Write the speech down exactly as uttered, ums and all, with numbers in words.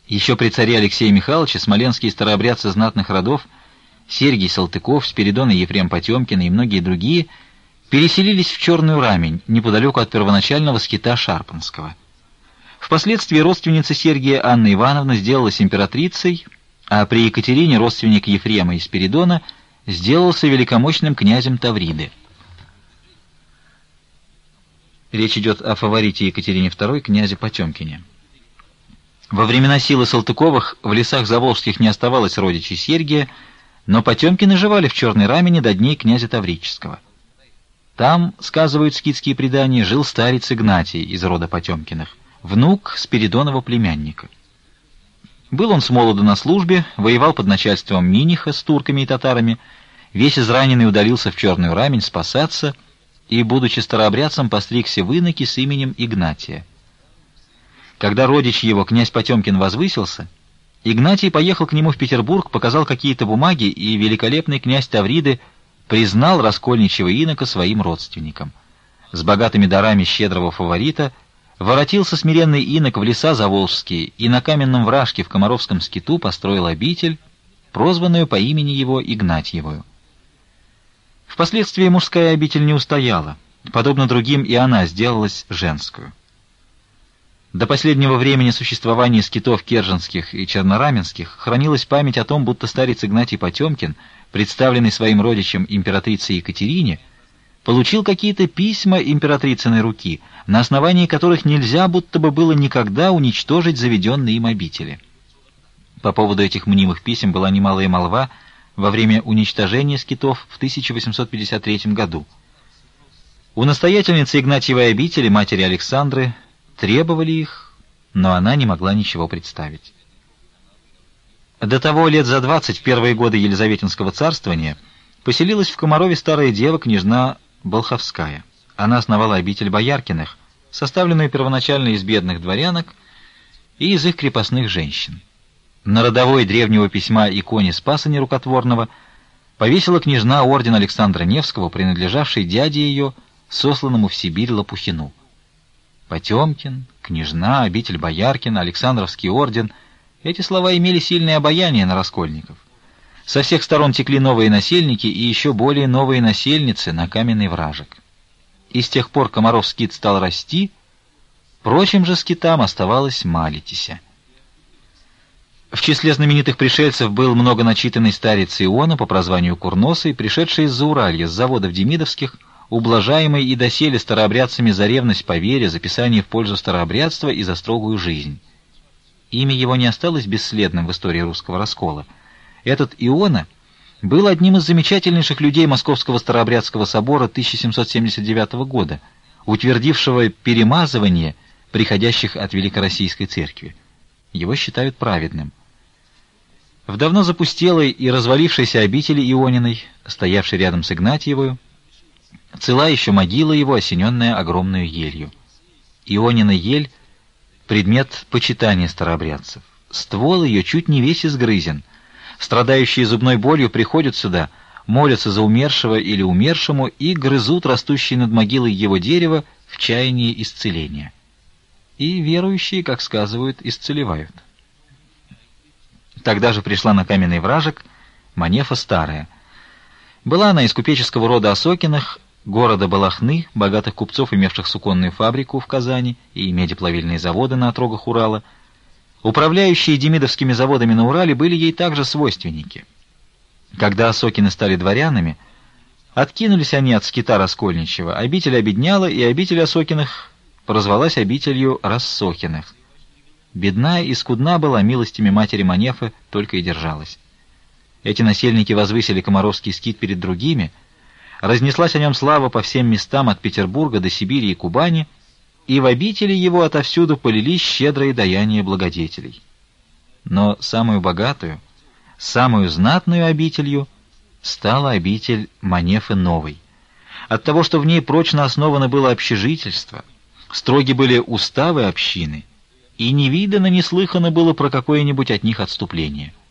Еще при царе Алексее Михайловиче смоленские старообрядцы знатных родов Сергий Салтыков, Спиридон и Ефрем Потемкин и многие другие переселились в Черную Рамень, неподалеку от первоначального скита Шарпанского. Впоследствии родственница Сергия Анна Ивановна сделалась императрицей, а при Екатерине родственник Ефрема и Спиридона сделался великомощным князем Тавриды. Речь идет о фаворите Екатерине второй, князе Потемкине. Во времена силы Салтыковых в лесах заволжских не оставалось родичей Сергия, но Потемкины жевали в Черной Рамени до дней князя Таврического. Там, сказывают скитские предания, жил старец Игнатий из рода Потемкиных, внук Спиридонова племянника. Был он с молоду на службе, воевал под начальством Миниха с турками и татарами, весь израненный удалился в Черную Рамень спасаться и, будучи старообрядцем, постригся в иноки с именем Игнатия. Когда родич его, князь Потемкин, возвысился, Игнатий поехал к нему в Петербург, показал какие-то бумаги, и великолепный князь Тавриды признал раскольничьего инока своим родственником. С богатыми дарами щедрого фаворита воротился смиренный инок в леса заволжские и на каменном вражке в Комаровском скиту построил обитель, прозванную по имени его Игнатьевою. Впоследствии мужская обитель не устояла, подобно другим и она сделалась женскую. До последнего времени существования скитов керженских и чернораменских хранилась память о том, будто старец Игнатий Потемкин, представленный своим родичем императрице Екатерине, получил какие-то письма императрицыной руки, на основании которых нельзя будто бы было никогда уничтожить заведенные им обители. По поводу этих мнимых писем была немалая молва во время уничтожения скитов в тысяча восемьсот пятьдесят третьем году. У настоятельницы Игнатьевой обители, матери Александры, требовали их, но она не могла ничего представить. До того, лет за двадцать, в первые годы Елизаветинского царствования, поселилась в Комарове старая дева, княжна Болховская. Она основала обитель Бояркиных, составленную первоначально из бедных дворянок и из их крепостных женщин. На родовой древнего письма иконе Спаса Нерукотворного повесила княжна орден Александра Невского, принадлежавший дяде ее, сосланному в Сибирь Лопухину. Потемкин, княжна, обитель Бояркина, Александровский орден — эти слова имели сильное обаяние на раскольников. Со всех сторон текли новые насельники и еще более новые насельницы на каменный вражек. И с тех пор Комаров скит стал расти, прочим же скитам оставалось малитися. В числе знаменитых пришельцев был многоначитанный старец Иона по прозванию Курносый, пришедший из Зауралья, с заводов Демидовских, ублажаемый и доселе старообрядцами за ревность по вере, за писание в пользу старообрядства и за строгую жизнь. Имя его не осталось бесследным в истории русского раскола. Этот Иона был одним из замечательнейших людей Московского старообрядского собора тысяча семьсот семьдесят девятого года, утвердившего перемазывание приходящих от Великороссийской церкви. Его считают праведным. В давно запустелой и развалившейся обители Иониной, стоявшей рядом с Игнатьевою, цела еще могила его, осененная огромную елью. Ионина ель — предмет почитания старообрядцев. Ствол ее чуть не весь изгрызен. Страдающие зубной болью приходят сюда, молятся за умершего или умершему и грызут растущие над могилой его дерево в чаянии исцеления. И верующие, как сказывают, исцелевают. Тогда же пришла на каменный вражек Манефа Старая. Была она из купеческого рода Осокиных, города Балахны, богатых купцов, имевших суконную фабрику в Казани и медиплавильные заводы на отрогах Урала. Управляющие демидовскими заводами на Урале были ей также свойственники. Когда Осокины стали дворянами, откинулись они от скита раскольничьего, обитель обедняла, и обитель Осокиных прозвалась обителью Рассохиных. Бедна и скудна была, милостями матери Манефы только и держалась. Эти насельники возвысили Комаровский скит перед другими, разнеслась о нем слава по всем местам от Петербурга до Сибири и Кубани, и в обители его отовсюду полились щедрые даяния благодетелей. Но самую богатую, самую знатную обителью стала обитель Манефы Новой. От того, что в ней прочно основано было общежительство, строги были уставы общины, и не видано, не слыхано было про какое-нибудь от них отступление.